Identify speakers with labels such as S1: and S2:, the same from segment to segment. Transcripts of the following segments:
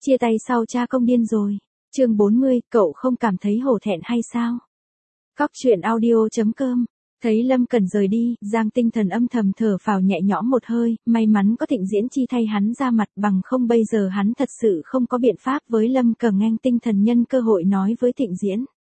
S1: Chia tay sau cha công điên rồi. Chương 40, cậu không cảm thấy hổ thẹn hay sao? Cóc truyện audio.com. Thấy Lâm Cẩn rời đi, Giang Tinh Thần âm thầm thở phào nhẹ nhõm một hơi, may mắn có Thịnh Diễn Chi thay hắn ra mặt, bằng không bây giờ hắn thật sự không có biện pháp với Lâm Cẩn. Ngang Tinh Thần nhân cơ hội nói với Thịnh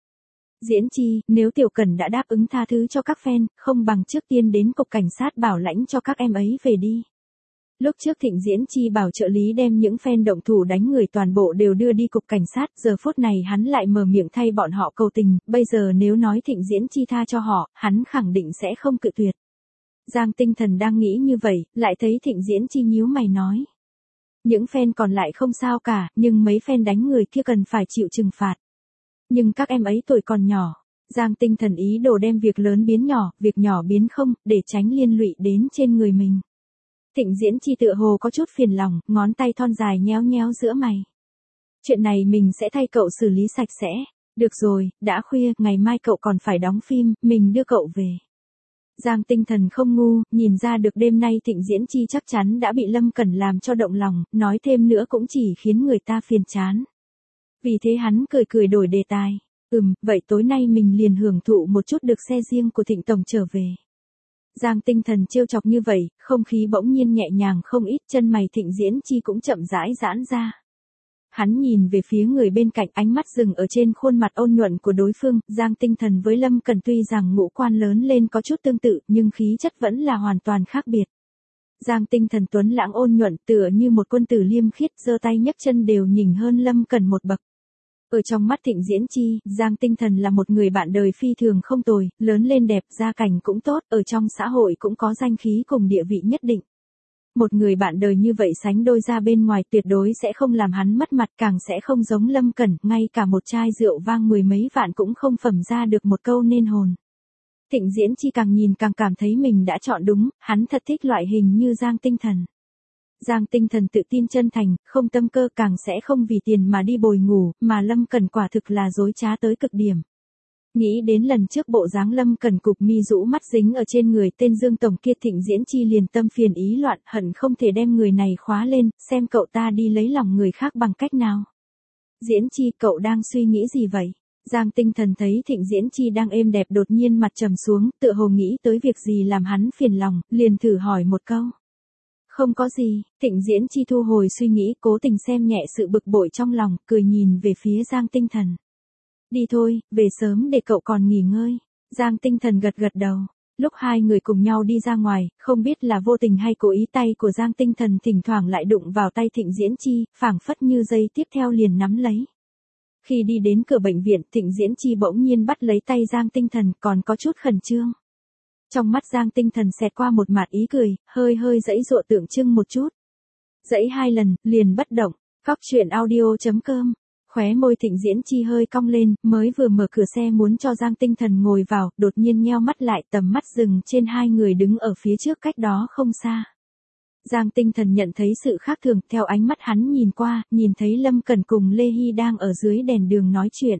S1: Diễn Chi, nếu Tiểu Cẩn đã đáp ứng tha thứ cho các fan, không bằng trước tiên đến cục cảnh sát bảo lãnh cho các em ấy về đi. Lúc trước Thịnh Diễn Chi bảo trợ lý đem những fan động thủ đánh người toàn bộ đều đưa đi cục cảnh sát, giờ phút này hắn lại mở miệng thay bọn họ cầu tình, bây giờ nếu nói Thịnh Diễn Chi tha cho họ, hắn khẳng định sẽ không cự tuyệt. Giang Tinh Thần đang nghĩ như vậy, lại thấy Thịnh Diễn Chi nhíu mày nói. Những fan còn lại không sao cả, nhưng mấy fan đánh người kia cần phải chịu trừng phạt. Nhưng các em ấy tuổi còn nhỏ. Giang Tinh Thần ý đồ đem việc lớn biến nhỏ, việc nhỏ biến không, để tránh liên lụy đến trên người mình. Thịnh Diễn Chi tựa hồ có chút phiền lòng, ngón tay thon dài nhéo nhéo giữa mày. Chuyện này mình sẽ thay cậu xử lý sạch sẽ. Được rồi, đã khuya, ngày mai cậu còn phải đóng phim, mình đưa cậu về. Giang Tinh Thần không ngu, nhìn ra được đêm nay Thịnh Diễn Chi chắc chắn đã bị Lâm Cẩn làm cho động lòng, nói thêm nữa cũng chỉ khiến người ta phiền chán. Vì thế hắn cười cười đổi đề tài. Vậy tối nay mình liền hưởng thụ một chút được xe riêng của Thịnh Tổng trở về. Giang Tinh Thần trêu chọc như vậy, không khí bỗng nhiên nhẹ nhàng không ít, chân mày Thịnh Diễn Chi cũng chậm rãi giãn ra. Hắn nhìn về phía người bên cạnh, ánh mắt dừng ở trên khuôn mặt ôn nhuận của đối phương. Giang Tinh Thần với Lâm Cẩn tuy rằng ngũ quan lớn lên có chút tương tự, nhưng khí chất vẫn là hoàn toàn khác biệt. Giang Tinh Thần tuấn lãng ôn nhuận, tựa như một quân tử liêm khiết, giơ tay nhấc chân đều nhỉnh hơn Lâm Cẩn một bậc. Ở trong mắt Thịnh Diễn Chi, Giang Tinh Thần là một người bạn đời phi thường không tồi, lớn lên đẹp, gia cảnh cũng tốt, ở trong xã hội cũng có danh khí cùng địa vị nhất định. Một người bạn đời như vậy sánh đôi ra bên ngoài tuyệt đối sẽ không làm hắn mất mặt, càng sẽ không giống Lâm Cẩn, ngay cả một chai rượu vang mười mấy vạn cũng không phẩm ra được một câu nên hồn. Thịnh Diễn Chi càng nhìn càng cảm thấy mình đã chọn đúng, hắn thật thích loại hình như Giang Tinh Thần. Giang Tinh Thần tự tin chân thành, không tâm cơ, càng sẽ không vì tiền mà đi bồi ngủ, mà Lâm Cẩn quả thực là dối trá tới cực điểm. Nghĩ đến lần trước bộ dáng Lâm Cẩn cục mi rũ mắt dính ở trên người tên Dương Tổng kia, Thịnh Diễn Chi liền tâm phiền ý loạn, hận không thể đem người này khóa lên, xem cậu ta đi lấy lòng người khác bằng cách nào. Diễn Chi, cậu đang suy nghĩ gì vậy? Giang Tinh Thần thấy Thịnh Diễn Chi đang êm đẹp đột nhiên mặt trầm xuống, tựa hồ nghĩ tới việc gì làm hắn phiền lòng, liền thử hỏi một câu. Không có gì, Thịnh Diễn Chi thu hồi suy nghĩ, cố tình xem nhẹ sự bực bội trong lòng, cười nhìn về phía Giang Tinh Thần. Đi thôi, về sớm để cậu còn nghỉ ngơi. Giang Tinh Thần gật gật đầu. Lúc hai người cùng nhau đi ra ngoài, không biết là vô tình hay cố ý, tay của Giang Tinh Thần thỉnh thoảng lại đụng vào tay Thịnh Diễn Chi, phảng phất như giây tiếp theo liền nắm lấy. Khi đi đến cửa bệnh viện, Thịnh Diễn Chi bỗng nhiên bắt lấy tay Giang Tinh Thần, còn có chút khẩn trương. Trong mắt Giang Tinh Thần xẹt qua một mạt ý cười, hơi giãy giụa tượng trưng một chút. Giãy 2 lần, liền bất động. Cóc truyện audio.com. Khóe môi Thịnh Diễn Chi hơi cong lên, mới vừa mở cửa xe muốn cho Giang Tinh Thần ngồi vào, đột nhiên nheo mắt lại, tầm mắt dừng trên hai người đứng ở phía trước cách đó không xa. Giang Tinh Thần nhận thấy sự khác thường, theo ánh mắt hắn nhìn qua, nhìn thấy Lâm Cẩn cùng Lê Hy đang ở dưới đèn đường nói chuyện.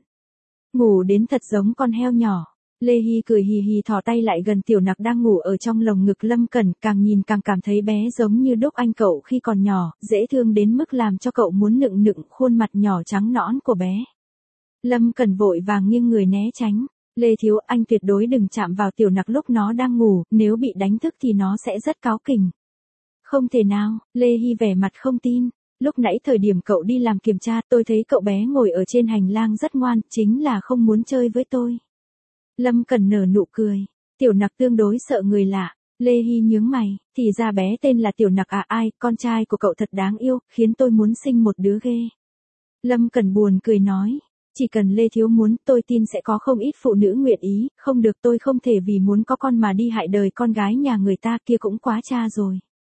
S1: Ngủ đến thật giống con heo nhỏ. Lê Hy cười hì hì thò tay lại gần Tiểu Nặc đang ngủ ở trong lồng ngực Lâm Cẩn, càng nhìn càng cảm thấy bé giống như đúc anh cậu khi còn nhỏ, dễ thương đến mức làm cho cậu muốn nựng khuôn mặt nhỏ trắng nõn của bé. Lâm Cẩn vội vàng nghiêng người né tránh. Lê thiếu, anh tuyệt đối đừng chạm vào Tiểu Nặc lúc nó đang ngủ, nếu bị đánh thức thì nó sẽ rất cáu kỉnh. Không thể nào, Lê Hy vẻ mặt không tin. Lúc nãy thời điểm cậu đi làm kiểm tra, tôi thấy cậu bé ngồi ở trên hành lang rất ngoan, chính là không muốn chơi với tôi. Lâm Cẩn nở nụ cười. Tiểu Nặc tương đối sợ người lạ. Lê Hy nhướng mày, thì ra bé tên là Tiểu Nặc à? Ai, con trai của cậu thật đáng yêu, khiến tôi muốn sinh một đứa ghê. Lâm Cẩn buồn cười nói, chỉ cần Lê thiếu muốn, tôi tin sẽ có không ít phụ nữ nguyện ý, không được, tôi không thể vì muốn có con mà đi hại đời con gái nhà người ta, kia cũng quá cha rồi.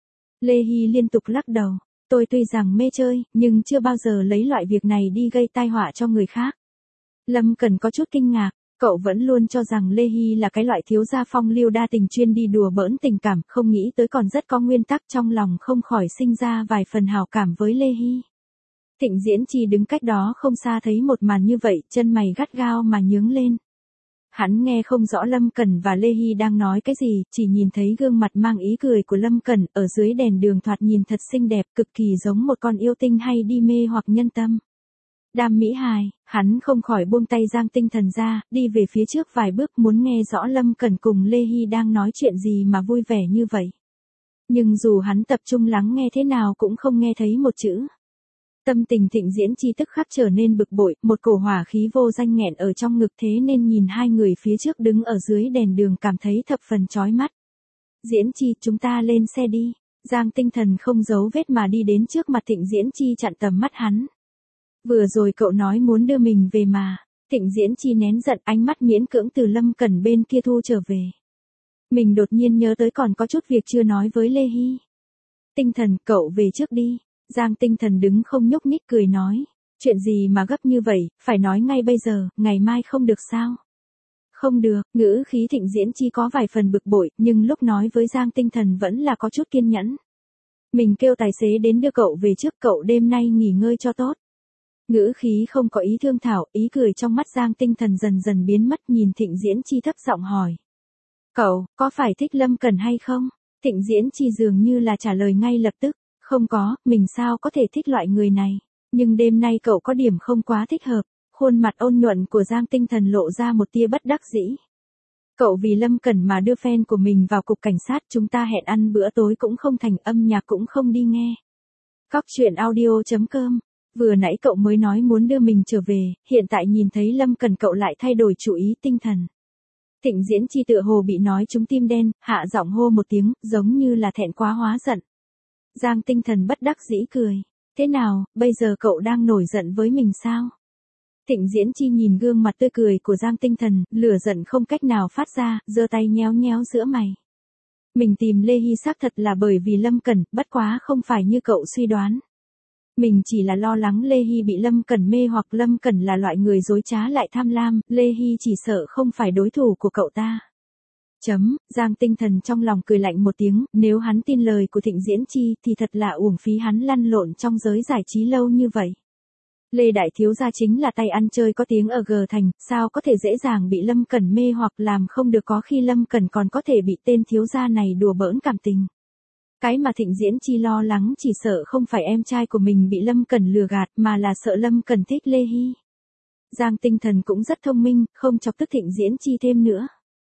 S1: Lê Hy liên tục lắc đầu, tôi tuy rằng mê chơi, nhưng chưa bao giờ lấy loại việc này đi gây tai họa cho người khác. Lâm Cẩn có chút kinh ngạc. Cậu vẫn luôn cho rằng Lê Hy là cái loại thiếu gia phong lưu đa tình chuyên đi đùa bỡn tình cảm, không nghĩ tới còn rất có nguyên tắc, trong lòng không khỏi sinh ra vài phần hảo cảm với Lê Hy. Thịnh Diễn Chi đứng cách đó không xa thấy một màn như vậy, chân mày gắt gao mà nhướng lên. Hắn nghe không rõ Lâm Cẩn và Lê Hy đang nói cái gì, chỉ nhìn thấy gương mặt mang ý cười của Lâm Cẩn ở dưới đèn đường thoạt nhìn thật xinh đẹp, cực kỳ giống một con yêu tinh hay đi mê hoặc nhân tâm. Đam mỹ hài, hắn không khỏi buông tay Giang Tinh Thần ra, đi về phía trước vài bước muốn nghe rõ Lâm Cẩn cùng Lê Hy đang nói chuyện gì mà vui vẻ như vậy. Nhưng dù hắn tập trung lắng nghe thế nào cũng không nghe thấy một chữ. Tâm tình Thịnh Diễn Chi tức khắc trở nên bực bội, một cổ hỏa khí vô danh nghẹn ở trong ngực thế nên nhìn hai người phía trước đứng ở dưới đèn đường cảm thấy thập phần chói mắt. Diễn Chi, chúng ta lên xe đi. Giang Tinh Thần không giấu vết mà đi đến trước mặt Thịnh Diễn Chi chặn tầm mắt hắn. Vừa rồi cậu nói muốn đưa mình về mà. Thịnh Diễn Chi nén giận, ánh mắt miễn cưỡng từ Lâm Cẩn bên kia thu trở về. Mình đột nhiên nhớ tới còn có chút việc chưa nói với Lê Hy. Tinh Thần, cậu về trước đi. Giang Tinh Thần đứng không nhúc nhích cười nói. Chuyện gì mà gấp như vậy, phải nói ngay bây giờ, ngày mai không được sao? Không được, ngữ khí Thịnh Diễn Chi có vài phần bực bội, nhưng lúc nói với Giang Tinh Thần vẫn là có chút kiên nhẫn. Mình kêu tài xế đến đưa cậu về trước, cậu đêm nay nghỉ ngơi cho tốt. Ngữ khí không có ý thương thảo, ý cười trong mắt Giang Tinh Thần dần dần biến mất, nhìn Thịnh Diễn Chi thấp giọng hỏi. Cậu, có phải thích Lâm Cẩn hay không? Thịnh Diễn Chi dường như là trả lời ngay lập tức. Không có, mình sao có thể thích loại người này. Nhưng đêm nay cậu có điểm không quá thích hợp. Khuôn mặt ôn nhuận của Giang Tinh Thần lộ ra một tia bất đắc dĩ. Cậu vì Lâm Cẩn mà đưa fan của mình vào cục cảnh sát, chúng ta hẹn ăn bữa tối cũng không thành, âm nhạc cũng không đi nghe. Cóc truyện audio.com. Vừa nãy cậu mới nói muốn đưa mình trở về, hiện tại nhìn thấy Lâm Cẩn cậu lại thay đổi chủ ý tinh thần. Thịnh Diễn Chi tựa hồ bị nói trúng tim đen, hạ giọng hô một tiếng, giống như là thẹn quá hóa giận. Giang Tinh Thần bất đắc dĩ cười. Thế nào, bây giờ cậu đang nổi giận với mình sao? Thịnh Diễn Chi nhìn gương mặt tươi cười của Giang Tinh Thần, lửa giận không cách nào phát ra, giơ tay nhéo nhéo giữa mày. Mình tìm Lê Hy xác thật là bởi vì Lâm Cẩn, bất quá không phải như cậu suy đoán. Mình chỉ là lo lắng Lê Hy bị Lâm Cẩn mê hoặc Lâm Cẩn là loại người dối trá lại tham lam, Lê Hy chỉ sợ không phải đối thủ của cậu ta. Giang Tinh Thần trong lòng cười lạnh một tiếng, nếu hắn tin lời của Thịnh Diễn Chi thì thật là uổng phí hắn lăn lộn trong giới giải trí lâu như vậy. Lê Đại Thiếu Gia chính là tay ăn chơi có tiếng ở G Thành, sao có thể dễ dàng bị Lâm Cẩn mê hoặc làm không được, có khi Lâm Cẩn còn có thể bị tên thiếu gia này đùa bỡn cảm tình. Cái mà Thịnh Diễn Chi lo lắng chỉ sợ không phải em trai của mình bị Lâm Cẩn lừa gạt mà là sợ Lâm Cẩn thích Lê Hy. Giang Tinh Thần cũng rất thông minh, không chọc tức Thịnh Diễn Chi thêm nữa.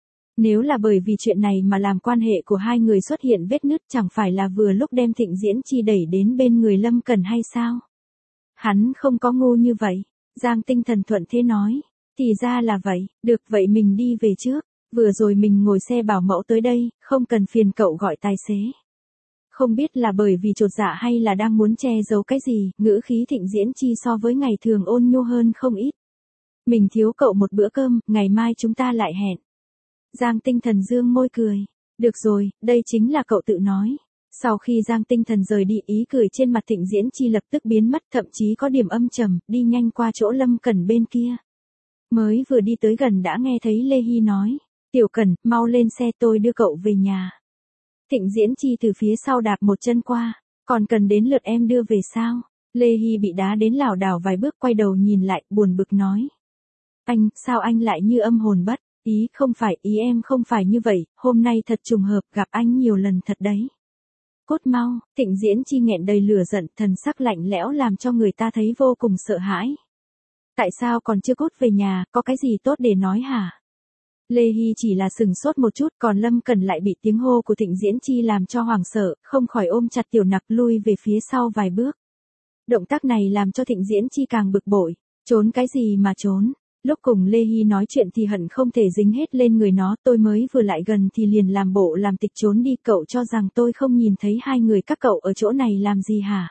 S1: Nếu là bởi vì chuyện này mà làm quan hệ của hai người xuất hiện vết nứt, chẳng phải là vừa lúc đem Thịnh Diễn Chi đẩy đến bên người Lâm Cẩn hay sao? Hắn không có ngu như vậy. Giang Tinh Thần thuận thế nói. Thì ra là vậy, được vậy mình đi về trước. Vừa rồi mình ngồi xe bảo mẫu tới đây, không cần phiền cậu gọi tài xế. Không biết là bởi vì chột dạ hay là đang muốn che giấu cái gì, ngữ khí Thịnh Diễn Chi so với ngày thường ôn nhu hơn không ít. Mình thiếu cậu một bữa cơm, ngày mai chúng ta lại hẹn. Giang Tinh Thần dương môi cười. Được rồi, đây chính là cậu tự nói. Sau khi Giang Tinh Thần rời đi, ý cười trên mặt Thịnh Diễn Chi lập tức biến mất, thậm chí có điểm âm trầm, đi nhanh qua chỗ Lâm Cẩn bên kia. Mới vừa đi tới gần đã nghe thấy Lê Hy nói. Tiểu Cẩn, mau lên xe tôi đưa cậu về nhà. Thịnh Diễn Chi từ phía sau đạp một chân qua. Còn cần đến lượt em đưa về sao? Lê Hy bị đá đến lảo đảo vài bước quay đầu nhìn lại, buồn bực nói. Anh, sao anh lại như âm hồn bất? Ý không phải, ý em không phải như vậy, hôm nay thật trùng hợp, gặp anh nhiều lần thật đấy. Cốt mau, Thịnh Diễn Chi nghẹn đầy lửa giận, thần sắc lạnh lẽo làm cho người ta thấy vô cùng sợ hãi. Tại sao còn chưa cốt về nhà, có cái gì tốt để nói hả? Lê Hy chỉ là sừng sốt một chút, còn Lâm Cẩn lại bị tiếng hô của Thịnh Diễn Chi làm cho hoảng sợ, không khỏi ôm chặt Tiểu Nặc lui về phía sau vài bước. Động tác này làm cho Thịnh Diễn Chi càng bực bội, trốn cái gì mà trốn? Lúc cùng Lê Hy nói chuyện thì hận không thể dính hết lên người nó, tôi mới vừa lại gần thì liền làm bộ làm tịch trốn đi, cậu cho rằng tôi không nhìn thấy hai người các cậu ở chỗ này làm gì hả?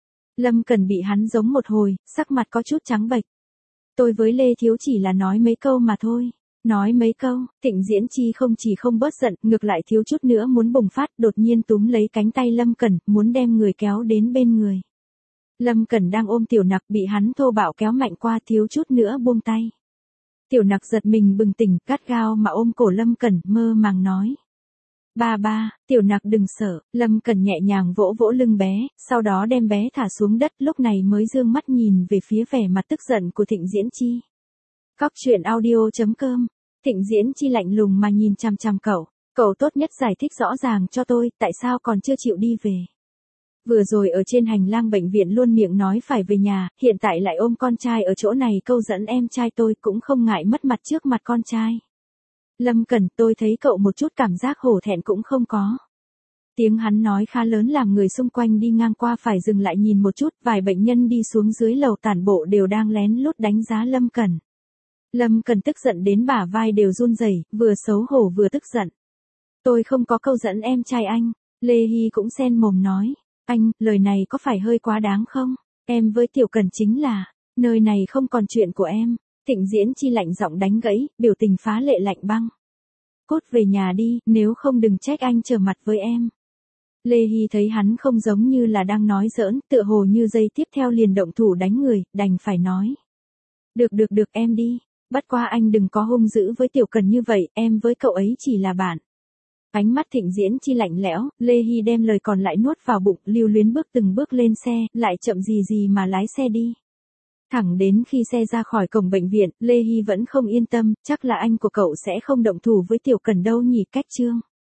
S1: Lâm Cẩn bị hắn giống một hồi, sắc mặt có chút trắng bệch. Tôi với Lê Thiếu chỉ là nói mấy câu mà thôi. Nói mấy câu, Thịnh Diễn Chi không chỉ không bớt giận, ngược lại thiếu chút nữa muốn bùng phát, đột nhiên túm lấy cánh tay Lâm Cẩn, muốn đem người kéo đến bên người. Lâm Cẩn đang ôm Tiểu Nặc bị hắn thô bạo kéo mạnh qua, thiếu chút nữa buông tay. Tiểu Nặc giật mình bừng tỉnh, gắt gao mà ôm cổ Lâm Cẩn, mơ màng nói. Ba, Tiểu Nặc đừng sợ, Lâm Cẩn nhẹ nhàng vỗ vỗ lưng bé, sau đó đem bé thả xuống đất, lúc này mới dương mắt nhìn về phía vẻ mặt tức giận của Thịnh Diễn Chi. Cóc truyện audio.com Thịnh Diễn Chi lạnh lùng mà nhìn chằm chằm cậu. Cậu tốt nhất giải thích rõ ràng cho tôi, tại sao còn chưa chịu đi về. Vừa rồi ở trên hành lang bệnh viện luôn miệng nói phải về nhà, hiện tại lại ôm con trai ở chỗ này câu dẫn em trai tôi cũng không ngại mất mặt trước mặt con trai. Lâm Cẩn, tôi thấy cậu một chút cảm giác hổ thẹn cũng không có. Tiếng hắn nói khá lớn làm người xung quanh đi ngang qua phải dừng lại nhìn một chút, vài bệnh nhân đi xuống dưới lầu tản bộ đều đang lén lút đánh giá Lâm Cẩn. Lâm Cẩn tức giận đến bả vai đều run rẩy, vừa xấu hổ vừa tức giận. Tôi không có câu dẫn em trai anh, Lê Hy cũng xen mồm nói. Anh, lời này có phải hơi quá đáng không? Em với Tiểu Cẩn chính là, nơi này không còn chuyện của em. Thịnh Diễn Chi lạnh giọng đánh gãy, biểu tình phá lệ lạnh băng. Cút về nhà đi, nếu không đừng trách anh trở mặt với em. Lê Hy thấy hắn không giống như là đang nói giỡn, tựa hồ như giây tiếp theo liền động thủ đánh người, đành phải nói. Được em đi, bất qua anh đừng có hung dữ với Tiểu Cẩn như vậy, em với cậu ấy chỉ là bạn. Ánh mắt Thịnh Diễn Chi lạnh lẽo, Lê Hy đem lời còn lại nuốt vào bụng, lưu luyến bước từng bước lên xe, lại chậm gì mà lái xe đi. Thẳng đến khi xe ra khỏi cổng bệnh viện, Lê Hy vẫn không yên tâm, chắc là anh của cậu sẽ không động thủ với Tiểu Cẩn đâu nhỉ. Cách chương